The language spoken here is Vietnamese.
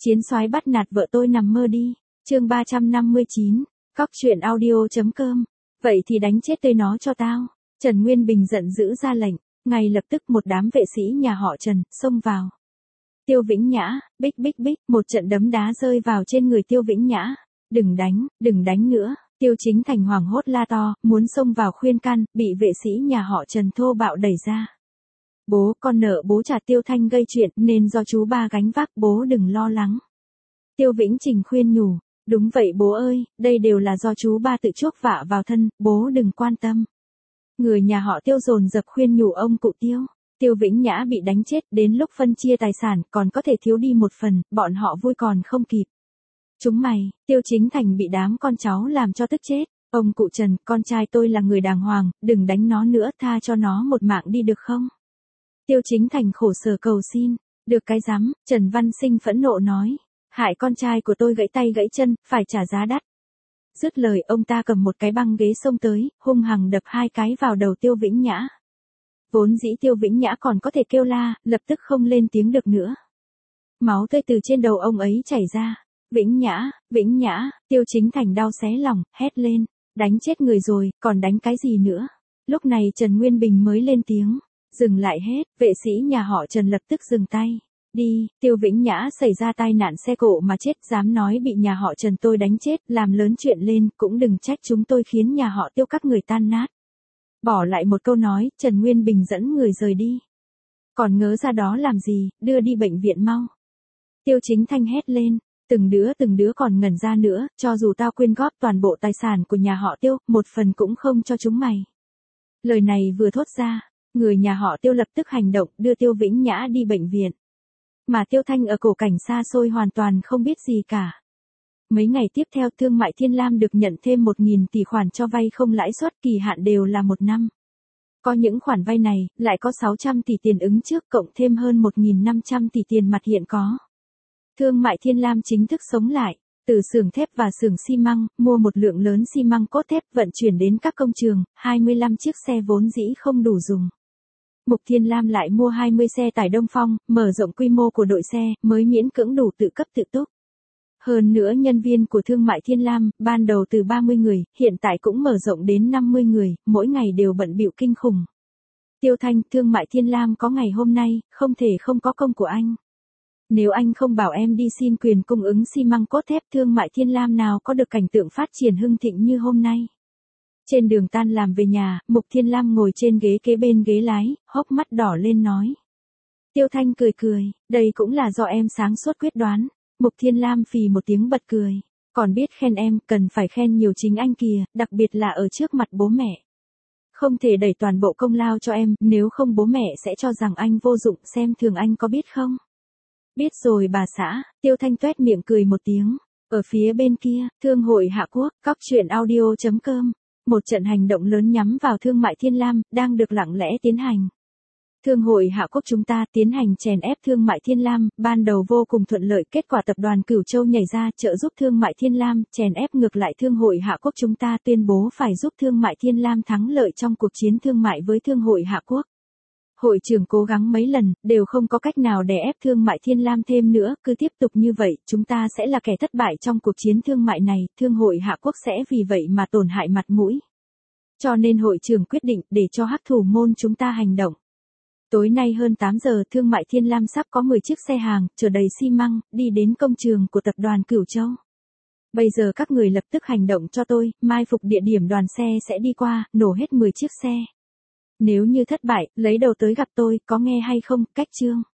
Chiến soái bắt nạt vợ tôi nằm mơ đi. Chương 359. Cóc truyện audio.com. Vậy thì đánh chết tươi nó cho tao. Trần Nguyên Bình giận dữ ra lệnh, ngay lập tức một đám vệ sĩ nhà họ Trần xông vào. Tiêu Vĩnh Nhã, bích bích bích, một trận đấm đá rơi vào trên người Tiêu Vĩnh Nhã. Đừng đánh nữa. Tiêu Chính Thành hoảng hốt la to, muốn xông vào khuyên can, bị vệ sĩ nhà họ Trần thô bạo đẩy ra. Bố, con nợ bố trả Tiêu Thanh gây chuyện nên do chú ba gánh vác, bố đừng lo lắng. Tiêu Vĩnh Trình khuyên nhủ, đúng vậy bố ơi, đây đều là do chú ba tự chuốc vạ vào thân, bố đừng quan tâm. Người nhà họ Tiêu dồn dập khuyên nhủ ông cụ Tiêu. Tiêu Vĩnh Nhã bị đánh chết, đến lúc phân chia tài sản còn có thể thiếu đi một phần, bọn họ vui còn không kịp. Chúng mày, Tiêu Chính Thành bị đám con cháu làm cho tức chết. Ông cụ Trần, con trai tôi là người đàng hoàng, đừng đánh nó nữa, tha cho nó một mạng đi được không? Tiêu Chính Thành khổ sở cầu xin. Được cái rắm, Trần Văn Sinh phẫn nộ nói. Hại con trai của tôi gãy tay gãy chân, phải trả giá đắt. Dứt lời ông ta cầm một cái băng ghế xông tới, hung hăng đập 2 cái vào đầu Tiêu Vĩnh Nhã. Vốn dĩ Tiêu Vĩnh Nhã còn có thể kêu la, lập tức không lên tiếng được nữa. Máu tươi từ trên đầu ông ấy chảy ra. Vĩnh Nhã, Tiêu Chính Thành đau xé lòng, hét lên. Đánh chết người rồi, còn đánh cái gì nữa? Lúc này Trần Nguyên Bình mới lên tiếng. Dừng lại hết, vệ sĩ nhà họ Trần lập tức dừng tay. Đi, Tiêu Vĩnh Nhã xảy ra tai nạn xe cộ mà chết, dám nói bị nhà họ Trần tôi đánh chết, làm lớn chuyện lên, cũng đừng trách chúng tôi khiến nhà họ Tiêu các người tan nát. Bỏ lại một câu nói, Trần Nguyên Bình dẫn người rời đi. Còn ngớ ra đó làm gì, đưa đi bệnh viện mau. Tiêu Chính Thanh hét lên, từng đứa còn ngẩn ra nữa, cho dù tao quyên góp toàn bộ tài sản của nhà họ Tiêu, một phần cũng không cho chúng mày. Lời này vừa thốt ra, người nhà họ Tiêu lập tức hành động, đưa Tiêu Vĩnh Nhã đi bệnh viện. Mà Tiêu Thanh ở cổ cảnh xa xôi hoàn toàn không biết gì cả. Mấy ngày tiếp theo Thương mại Thiên Lam được nhận thêm 1.000 tỷ khoản cho vay không lãi suất, kỳ hạn đều là 1 năm. Có những khoản vay này, lại có 600 tỷ tiền ứng trước cộng thêm hơn 1.500 tỷ tiền mặt hiện có. Thương mại Thiên Lam chính thức sống lại, từ xưởng thép và xưởng xi măng, mua một lượng lớn xi măng cốt thép vận chuyển đến các công trường, 25 chiếc xe vốn dĩ không đủ dùng. Mục Thiên Lam lại mua 20 xe tải Đông Phong, mở rộng quy mô của đội xe, mới miễn cưỡng đủ tự cấp tự túc. Hơn nữa nhân viên của Thương mại Thiên Lam, ban đầu từ 30 người, hiện tại cũng mở rộng đến 50 người, mỗi ngày đều bận bịu kinh khủng. Tiêu Thanh, Thương mại Thiên Lam có ngày hôm nay, không thể không có công của anh. Nếu anh không bảo em đi xin quyền cung ứng xi măng cốt thép, Thương mại Thiên Lam nào có được cảnh tượng phát triển hưng thịnh như hôm nay. Trên đường tan làm về nhà, Mục Thiên Lam ngồi trên ghế kế bên ghế lái, hốc mắt đỏ lên nói. Tiêu Thanh cười, đây cũng là do em sáng suốt quyết đoán. Mục Thiên Lam phì một tiếng bật cười. Còn biết khen em, cần phải khen nhiều chính anh kìa, đặc biệt là ở trước mặt bố mẹ. Không thể đẩy toàn bộ công lao cho em, nếu không bố mẹ sẽ cho rằng anh vô dụng, xem thường anh có biết không? Biết rồi bà xã, Tiêu Thanh tuét miệng cười một tiếng. Ở phía bên kia, Thương hội Hạ Quốc, Cóc truyện audio.com. Một trận hành động lớn nhắm vào Thương mại Thiên Lam, đang được lặng lẽ tiến hành. Thương hội Hạ Quốc chúng ta tiến hành chèn ép Thương mại Thiên Lam, ban đầu vô cùng thuận lợi, kết quả tập đoàn Cửu Châu nhảy ra trợ giúp Thương mại Thiên Lam, chèn ép ngược lại Thương hội Hạ Quốc chúng ta tuyên bố phải giúp Thương mại Thiên Lam thắng lợi trong cuộc chiến thương mại với Thương hội Hạ Quốc. Hội trưởng cố gắng mấy lần, đều không có cách nào đè ép Thương mại Thiên Lam thêm nữa, cứ tiếp tục như vậy, chúng ta sẽ là kẻ thất bại trong cuộc chiến thương mại này, Thương hội Hạ Quốc sẽ vì vậy mà tổn hại mặt mũi. Cho nên hội trưởng quyết định để cho hắc thủ môn chúng ta hành động. Tối nay hơn 8 giờ, Thương mại Thiên Lam sắp có 10 chiếc xe hàng, chở đầy xi măng, đi đến công trường của tập đoàn Cửu Châu. Bây giờ các người lập tức hành động cho tôi, mai phục địa điểm đoàn xe sẽ đi qua, nổ hết 10 chiếc xe. Nếu như thất bại, lấy đầu tới gặp tôi, có nghe hay không, cách chương.